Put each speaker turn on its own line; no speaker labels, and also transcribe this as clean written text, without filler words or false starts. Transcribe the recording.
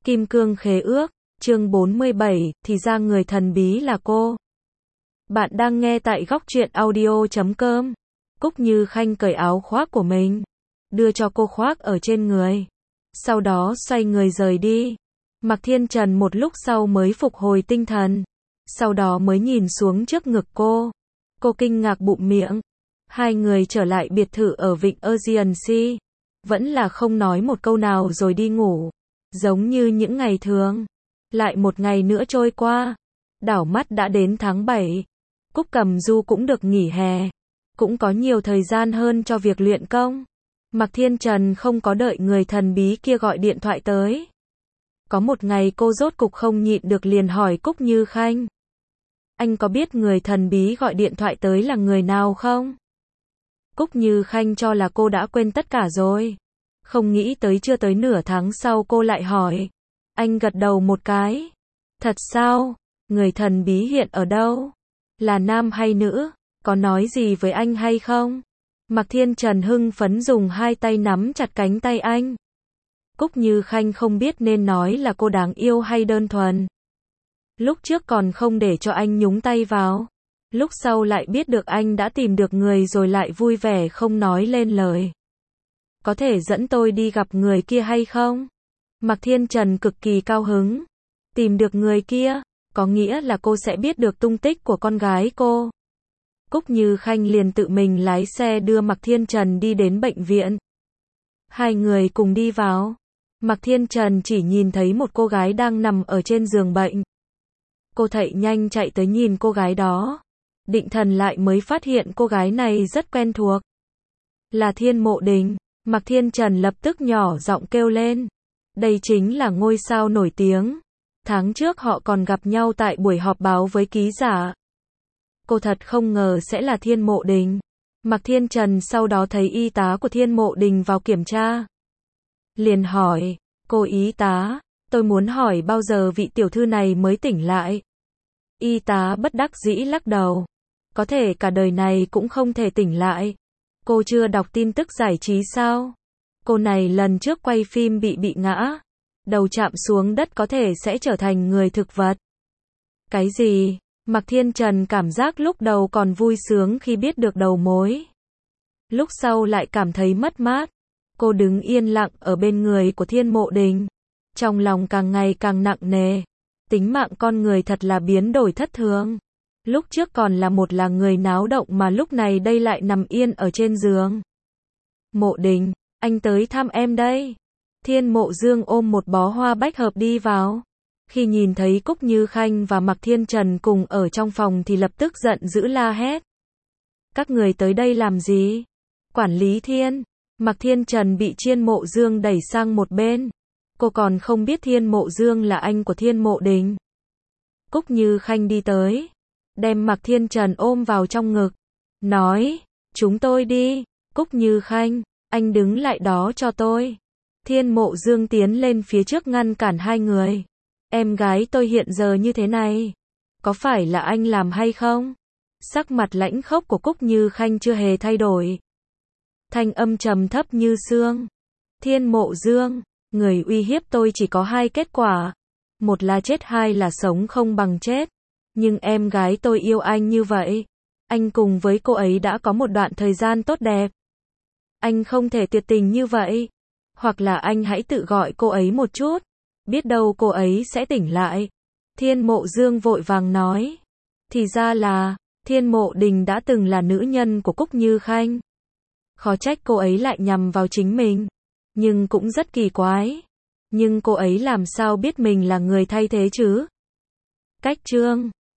Kim cương khế ước, chương 47, thì ra người thần bí là cô. Bạn đang nghe tại góc truyện audio.com. Cúc Như Khanh cởi áo khoác của mình, đưa cho cô khoác ở trên người. Sau đó xoay người rời đi. Mạc Thiên Trần một lúc sau mới phục hồi tinh thần. Sau đó mới nhìn xuống trước ngực cô. Cô kinh ngạc bụm miệng. Hai người trở lại biệt thự ở vịnh Aegean Sea. Vẫn là không nói một câu nào rồi đi ngủ. Giống như những ngày thường. Lại một ngày nữa trôi qua. Đảo mắt đã đến tháng 7. Cúc Cầm Du cũng được nghỉ hè. Cũng có nhiều thời gian hơn cho việc luyện công. Mạc Thiên Trần không có đợi người thần bí kia gọi điện thoại tới. Có một ngày cô rốt cục không nhịn được liền hỏi Cúc Như Khanh. Anh có biết người thần bí gọi điện thoại tới là người nào không? Cúc Như Khanh cho là cô đã quên tất cả rồi. Không nghĩ tới chưa tới nửa tháng sau cô lại hỏi. Anh gật đầu một cái. Thật sao? Người thần bí hiện ở đâu? Là nam hay nữ? Có nói gì với anh hay không? Mạc Thiên Trần hưng phấn dùng hai tay nắm chặt cánh tay anh. Cúc Như Khanh không biết nên nói là cô đáng yêu hay đơn thuần. Lúc trước còn không để cho anh nhúng tay vào. Lúc sau lại biết được anh đã tìm được người rồi lại vui vẻ không nói lên lời. Có thể dẫn tôi đi gặp người kia hay không? Mạc Thiên Trần cực kỳ cao hứng. Tìm được người kia, có nghĩa là cô sẽ biết được tung tích của con gái cô. Cúc Như Khanh liền tự mình lái xe đưa Mạc Thiên Trần đi đến bệnh viện. Hai người cùng đi vào. Mạc Thiên Trần chỉ nhìn thấy một cô gái đang nằm ở trên giường bệnh. Cô thậy nhanh chạy tới nhìn cô gái đó. Định thần lại mới phát hiện cô gái này rất quen thuộc. Là Thiên Mộ Đình. Mạc Thiên Trần lập tức nhỏ giọng kêu lên. Đây chính là ngôi sao nổi tiếng. Tháng trước họ còn gặp nhau tại buổi họp báo với ký giả. Cô thật không ngờ sẽ là Thiên Mộ Đình. Mạc Thiên Trần sau đó thấy y tá của Thiên Mộ Đình vào kiểm tra. Liền hỏi, cô y tá, tôi muốn hỏi bao giờ vị tiểu thư này mới tỉnh lại. Y tá bất đắc dĩ lắc đầu. Có thể cả đời này cũng không thể tỉnh lại. Cô chưa đọc tin tức giải trí sao? Cô này lần trước quay phim bị ngã. Đầu chạm xuống đất có thể sẽ trở thành người thực vật. Cái gì? Mạc Thiên Trần cảm giác lúc đầu còn vui sướng khi biết được đầu mối. Lúc sau lại cảm thấy mất mát. Cô đứng yên lặng ở bên người của Thiên Mộ Đình. Trong lòng càng ngày càng nặng nề. Tính mạng con người thật là biến đổi thất thường. Lúc trước còn là người náo động mà lúc này đây lại nằm yên ở trên giường. Mộ Đình, anh tới thăm em đây. Thiên Mộ Dương ôm một bó hoa bách hợp đi vào. Khi nhìn thấy Cúc Như Khanh và Mạc Thiên Trần cùng ở trong phòng thì lập tức giận dữ la hét. Các người tới đây làm gì? Quản lý Thiên. Mạc Thiên Trần bị Thiên Mộ Dương đẩy sang một bên. Cô còn không biết Thiên Mộ Dương là anh của Thiên Mộ Đình. Cúc Như Khanh đi tới. Đem Mạc Thiên Trần ôm vào trong ngực. Nói, chúng tôi đi. Cúc Như Khanh, anh đứng lại đó cho tôi. Thiên Mộ Dương tiến lên phía trước ngăn cản hai người. Em gái tôi hiện giờ như thế này. Có phải là anh làm hay không? Sắc mặt lãnh khốc của Cúc Như Khanh chưa hề thay đổi. Thanh âm trầm thấp như sương. Thiên Mộ Dương, người uy hiếp tôi chỉ có hai kết quả. Một là chết, hai là sống không bằng chết. Nhưng em gái tôi yêu anh như vậy. Anh cùng với cô ấy đã có một đoạn thời gian tốt đẹp. Anh không thể tuyệt tình như vậy. Hoặc là anh hãy tự gọi cô ấy một chút. Biết đâu cô ấy sẽ tỉnh lại. Thiên Mộ Dương vội vàng nói. Thì ra là, Thiên Mộ Đình đã từng là nữ nhân của Cúc Như Khanh. Khó trách cô ấy lại nhằm vào chính mình. Nhưng cũng rất kỳ quái. Nhưng cô ấy làm sao biết mình là người thay thế chứ? Cách chương